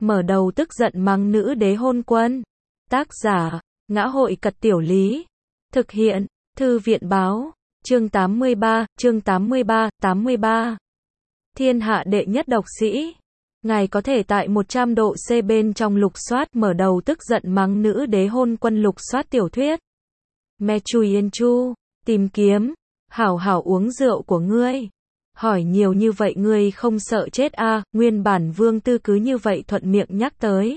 mở đầu tức giận mắng nữ đế hôn quân. Tác giả, Ngã hội Cật Tiểu Lý. Thực hiện, Thư viện Báo. Chương 83. Thiên hạ đệ nhất độc sĩ. Ngài có thể tại 100 độ C bên trong lục soát mở đầu tức giận mắng nữ đế hôn quân lục soát tiểu thuyết. Me Chui Yên Chu, tìm kiếm, hảo hảo uống rượu của ngươi. Hỏi nhiều như vậy ngươi không sợ chết à, nguyên bản Vương Tư cứ như vậy thuận miệng nhắc tới.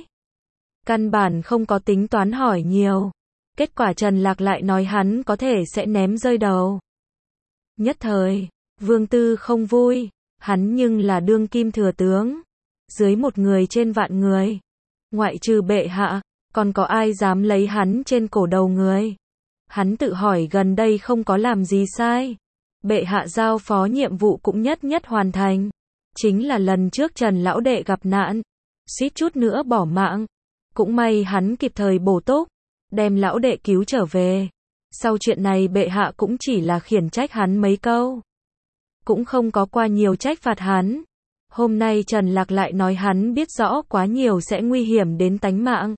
Căn bản không có tính toán hỏi nhiều. Kết quả Trần Lạc lại nói hắn có thể sẽ ném rơi đầu. Nhất thời, Vương Tư không vui, hắn nhưng là đương kim thừa tướng. Dưới một người trên vạn người. Ngoại trừ bệ hạ, còn có ai dám lấy hắn trên cổ đầu người. Hắn tự hỏi gần đây không có làm gì sai. Bệ hạ giao phó nhiệm vụ cũng nhất nhất hoàn thành. Chính là lần trước Trần lão đệ gặp nạn, suýt chút nữa bỏ mạng. Cũng may hắn kịp thời bổ túc, đem lão đệ cứu trở về. Sau chuyện này bệ hạ cũng chỉ là khiển trách hắn mấy câu. Cũng không có qua nhiều trách phạt hắn. Hôm nay Trần Lạc lại nói hắn biết rõ quá nhiều sẽ nguy hiểm đến tánh mạng.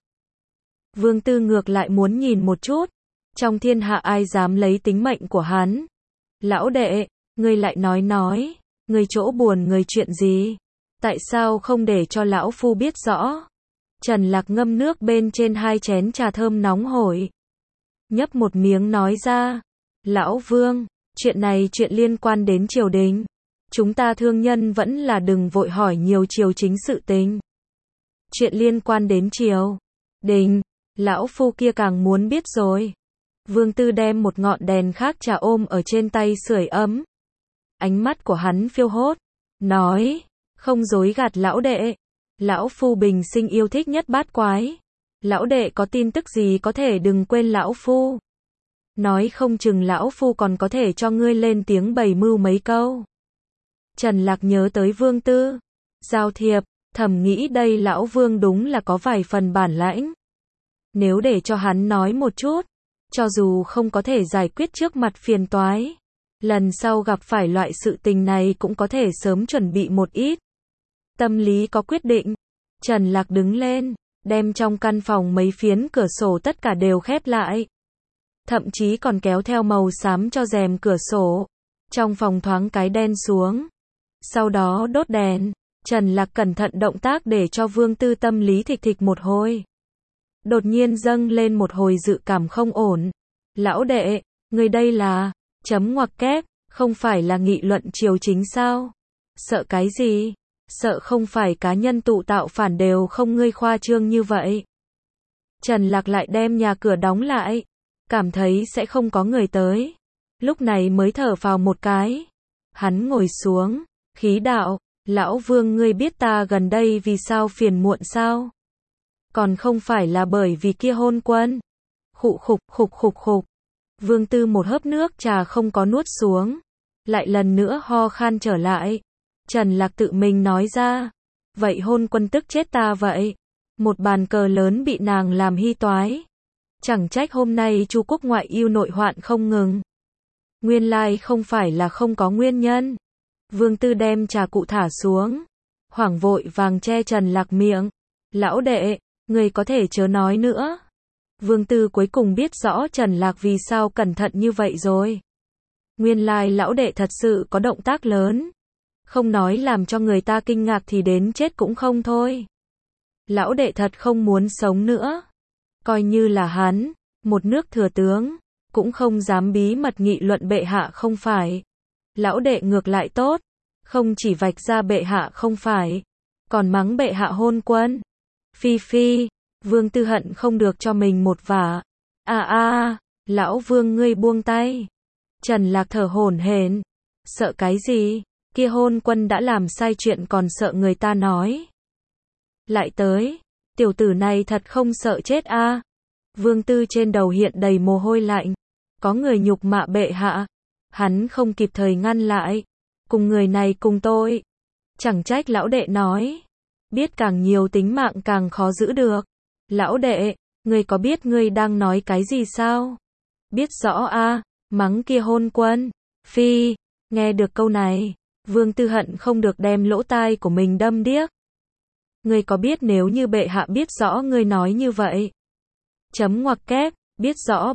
Vương Tư ngược lại muốn nhìn một chút. Trong thiên hạ ai dám lấy tính mệnh của hắn. Lão đệ, ngươi lại nói, ngươi chỗ buồn ngươi chuyện gì? Tại sao không để cho lão phu biết rõ? Trần Lạc ngâm nước bên trên 2 chén trà thơm nóng hổi. Nhấp một miếng nói ra. Lão Vương, chuyện này chuyện liên quan đến triều đình. Chúng ta thương nhân vẫn là đừng vội hỏi nhiều triều chính sự tình. Chuyện liên quan đến triều đình, lão phu kia càng muốn biết rồi. Vương Tư đem một ngọn đèn khác trà ôm ở trên tay sưởi ấm. Ánh mắt của hắn phiêu hốt, nói, không dối gạt lão đệ. Lão phu bình sinh yêu thích nhất bát quái. Lão đệ có tin tức gì có thể đừng quên lão phu. Nói không chừng lão phu còn có thể cho ngươi lên tiếng bày mưu mấy câu. Trần Lạc nhớ tới Vương Tư. Giao thiệp, thầm nghĩ đây lão Vương đúng là có vài phần bản lãnh. Nếu để cho hắn nói một chút, cho dù không có thể giải quyết trước mặt phiền toái, lần sau gặp phải loại sự tình này cũng có thể sớm chuẩn bị một ít. Tâm lý có quyết định. Trần Lạc đứng lên, đem trong căn phòng mấy phiến cửa sổ tất cả đều khép lại. Thậm chí còn kéo theo màu xám cho rèm cửa sổ. Trong phòng thoáng cái đen xuống. Sau đó đốt đèn. Trần Lạc cẩn thận động tác để cho Vương Tư tâm lý thịch thịch một hồi. Đột nhiên dâng lên một hồi dự cảm không ổn. Lão đệ, người đây là, chấm ngoặc kép, không phải là nghị luận triều chính sao? Sợ cái gì? Sợ không phải cá nhân tụ tạo phản đều không ngươi khoa trương như vậy. Trần Lạc lại đem nhà cửa đóng lại. Cảm thấy sẽ không có người tới. Lúc này mới thở vào một cái. Hắn ngồi xuống, khí đạo, lão Vương ngươi biết ta gần đây vì sao phiền muộn sao? Còn không phải là bởi vì kia hôn quân. Khục. Vương Tư một hớp nước trà không có nuốt xuống. Lại lần nữa ho khan trở lại. Trần Lạc tự mình nói ra. Vậy hôn quân tức chết ta vậy. Một bàn cờ lớn bị nàng làm hy toái. Chẳng trách hôm nay Chu quốc ngoại yêu nội hoạn không ngừng. Nguyên lai không phải là không có nguyên nhân. Vương Tư đem trà cụ thả xuống. Hoảng vội vàng che Trần Lạc miệng. Lão đệ, người có thể chớ nói nữa. Vương Tư cuối cùng biết rõ Trần Lạc vì sao cẩn thận như vậy rồi. Nguyên lai lão đệ thật sự có động tác lớn. Không nói làm cho người ta kinh ngạc thì đến chết cũng không thôi. Lão đệ thật không muốn sống nữa. Coi như là hắn, một nước thừa tướng, cũng không dám bí mật nghị luận bệ hạ không phải. Lão đệ ngược lại tốt, không chỉ vạch ra bệ hạ không phải, còn mắng bệ hạ hôn quân. Phi, Vương Tư hận không được cho mình một vả. Lão Vương ngươi buông tay. Trần Lạc thở hổn hển. Sợ cái gì? Kia hôn quân đã làm sai chuyện còn sợ người ta nói. Lại tới, tiểu tử này thật không sợ chết à? Vương Tư trên đầu hiện đầy mồ hôi lạnh. Có người nhục mạ bệ hạ. Hắn không kịp thời ngăn lại. Cùng người này cùng tôi. Chẳng trách lão đệ nói. Biết càng nhiều tính mạng càng khó giữ được. Lão đệ, ngươi có biết ngươi đang nói cái gì sao? Biết rõ à, mắng kia hôn quân. Phi, nghe được câu này. Vương Tư hận không được đem lỗ tai của mình đâm điếc. Ngươi có biết nếu như bệ hạ biết rõ ngươi nói như vậy? Chấm ngoặc kép, biết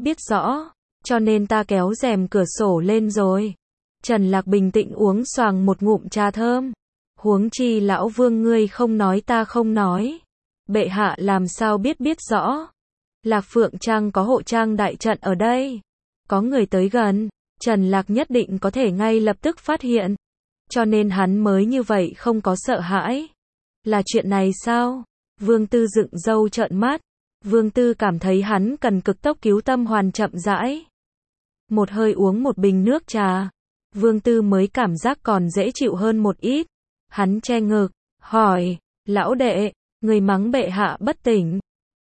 rõ, cho nên ta kéo rèm cửa sổ lên rồi. Trần Lạc bình tĩnh uống xoàng một ngụm trà thơm. Huống chi lão vương ngươi không nói ta không nói. Bệ hạ làm sao biết rõ. Lạc Phượng Trang có hộ trang đại trận ở đây. Có người tới gần, Trần Lạc nhất định có thể ngay lập tức phát hiện. Cho nên hắn mới như vậy không có sợ hãi. Là chuyện này sao? Vương Tư dựng râu trợn mắt. Vương Tư cảm thấy hắn cần cực tốc cứu Tâm Hoàn chậm rãi. Một hơi uống một bình nước trà. Vương Tư mới cảm giác còn dễ chịu hơn một ít. Hắn che ngực, hỏi, lão đệ, người mắng bệ hạ bất tỉnh.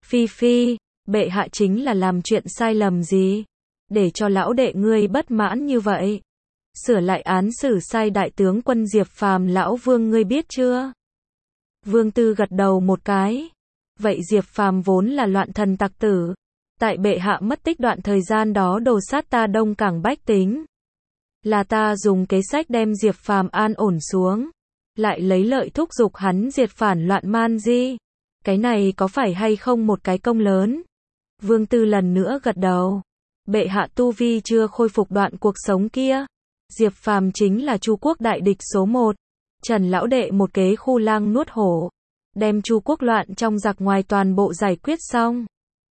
Phi, bệ hạ chính là làm chuyện sai lầm gì? Để cho lão đệ ngươi bất mãn như vậy. Sửa lại án xử sai đại tướng quân Diệp Phàm lão vương ngươi biết chưa? Vương Tư gật đầu một cái. Vậy Diệp Phàm vốn là loạn thần tặc tử. Tại bệ hạ mất tích đoạn thời gian đó đồ sát ta Đông Cảng bách tính. Là ta dùng kế sách đem Diệp Phàm an ổn xuống. Lại lấy lợi thúc giục hắn diệt phản loạn man di. Cái này có phải hay không một cái công lớn? Vương Tư lần nữa gật đầu. Bệ hạ tu vi chưa khôi phục đoạn cuộc sống kia. Diệp Phàm chính là Chu quốc đại địch số 1. Trần lão đệ một kế khu lang nuốt hổ. Đem Chu quốc loạn trong giặc ngoài toàn bộ giải quyết xong.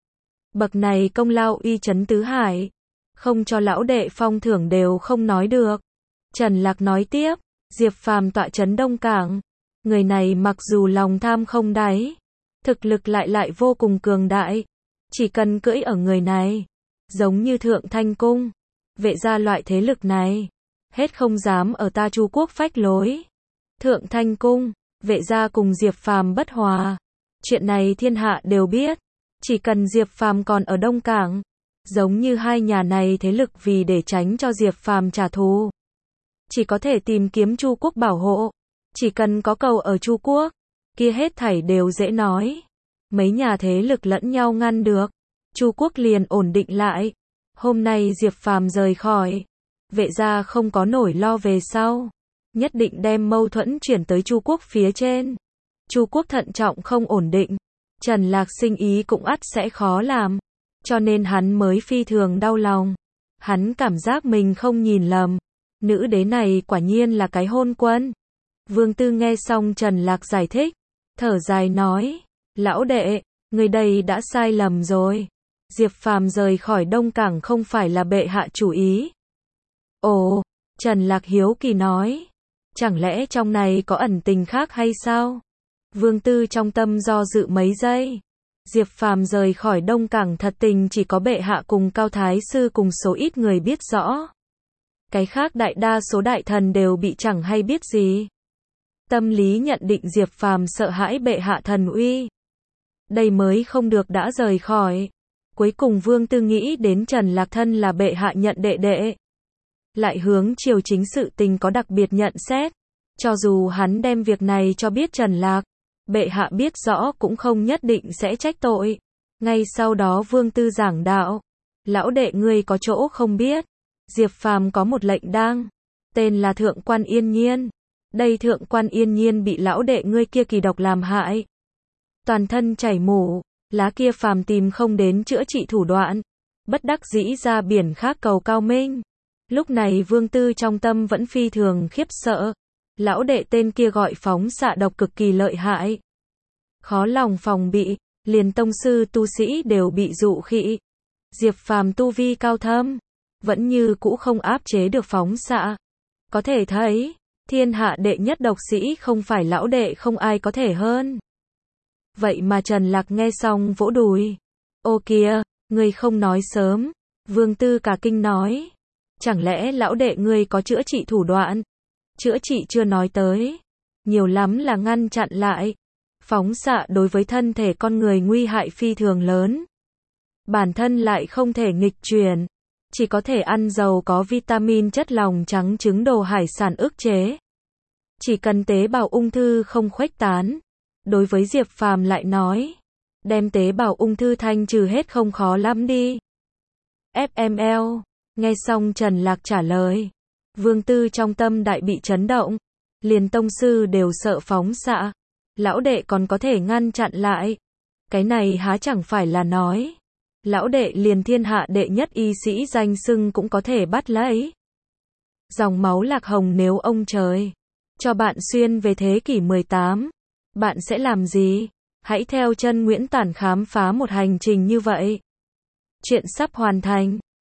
Bậc này công lao uy chấn tứ hải. Không cho lão đệ phong thưởng đều không nói được. Trần Lạc nói tiếp. Diệp Phàm tọa trấn Đông Cảng. Người này mặc dù lòng tham không đáy. Thực lực lại vô cùng cường đại. Chỉ cần cưỡi ở người này. Giống như Thượng Thanh Cung. Vệ gia loại thế lực này. Hết không dám ở ta Chu quốc phách lối. Thượng Thanh Cung. Vệ gia cùng Diệp Phàm bất hòa. Chuyện này thiên hạ đều biết. Chỉ cần Diệp Phàm còn ở Đông Cảng. Giống như hai nhà này thế lực vì để tránh cho Diệp Phàm trả thù. Chỉ có thể tìm kiếm Chu quốc bảo hộ. Chỉ cần có cầu ở Chu quốc. Kia hết thảy đều dễ nói. Mấy nhà thế lực lẫn nhau ngăn được. Chu quốc liền ổn định lại. Hôm nay Diệp Phàm rời khỏi. Vệ gia không có nổi lo về sau. Nhất định đem mâu thuẫn chuyển tới Chu quốc phía trên. Chu quốc thận trọng không ổn định. Trần Lạc sinh ý cũng ắt sẽ khó làm. Cho nên hắn mới phi thường đau lòng. Hắn cảm giác mình không nhìn lầm. Nữ đế này quả nhiên là cái hôn quân. Vương Tư nghe xong Trần Lạc giải thích. Thở dài nói. Lão đệ, người đây đã sai lầm rồi. Diệp Phàm rời khỏi Đông Cảng không phải là bệ hạ chủ ý. Ồ, Trần Lạc hiếu kỳ nói. Chẳng lẽ trong này có ẩn tình khác hay sao? Vương Tư trong tâm do dự mấy giây. Diệp Phàm rời khỏi Đông Cảng thật tình chỉ có bệ hạ cùng Cao Thái Sư cùng số ít người biết rõ. Cái khác đại đa số đại thần đều bị chẳng hay biết gì. Tâm lý nhận định Diệp Phàm sợ hãi bệ hạ thần uy. Đây mới không được đã rời khỏi. Cuối cùng Vương Tư nghĩ đến Trần Lạc thân là bệ hạ nhận đệ đệ. Lại hướng triều chính sự tình có đặc biệt nhận xét. Cho dù hắn đem việc này cho biết Trần Lạc, bệ hạ biết rõ cũng không nhất định sẽ trách tội. Ngay sau đó Vương Tư giảng đạo. Lão đệ ngươi có chỗ không biết. Diệp Phàm có một lệnh đang. Tên là Thượng quan Yên Nhiên. Đây Thượng quan Yên Nhiên bị lão đệ ngươi kia kỳ độc làm hại. Toàn thân chảy mủ. Lá kia Phàm tìm không đến chữa trị thủ đoạn. Bất đắc dĩ ra biển khác cầu Cao Minh. Lúc này Vương Tư trong tâm vẫn phi thường khiếp sợ. Lão đệ tên kia gọi phóng xạ độc cực kỳ lợi hại. Khó lòng phòng bị, liền tông sư tu sĩ đều bị dụ khị. Diệp Phàm tu vi cao thâm, vẫn như cũ không áp chế được phóng xạ. Có thể thấy, thiên hạ đệ nhất độc sĩ không phải lão đệ không ai có thể hơn. Vậy mà Trần Lạc nghe xong vỗ đùi. Ô kìa, ngươi không nói sớm. Vương Tư cả kinh nói. Chẳng lẽ lão đệ ngươi có chữa trị thủ đoạn? Chữa trị chưa nói tới. Nhiều lắm là ngăn chặn lại. Phóng xạ đối với thân thể con người nguy hại phi thường lớn. Bản thân lại không thể nghịch chuyển. Chỉ có thể ăn dầu có vitamin chất lòng trắng trứng đồ hải sản ức chế. Chỉ cần tế bào ung thư không khuếch tán. Đối với Diệp Phàm lại nói. Đem tế bào ung thư thanh trừ hết không khó lắm đi. FML. Nghe xong Trần Lạc trả lời. Vương Tư trong tâm đại bị chấn động. Liền tông sư đều sợ phóng xạ. Lão đệ còn có thể ngăn chặn lại. Cái này há chẳng phải là nói. Lão đệ liền thiên hạ đệ nhất y sĩ danh xưng cũng có thể bắt lấy. Dòng máu Lạc Hồng nếu ông trời cho bạn xuyên về thế kỷ 18, bạn sẽ làm gì? Hãy theo chân Nguyễn Tản khám phá một hành trình như vậy. Chuyện sắp hoàn thành.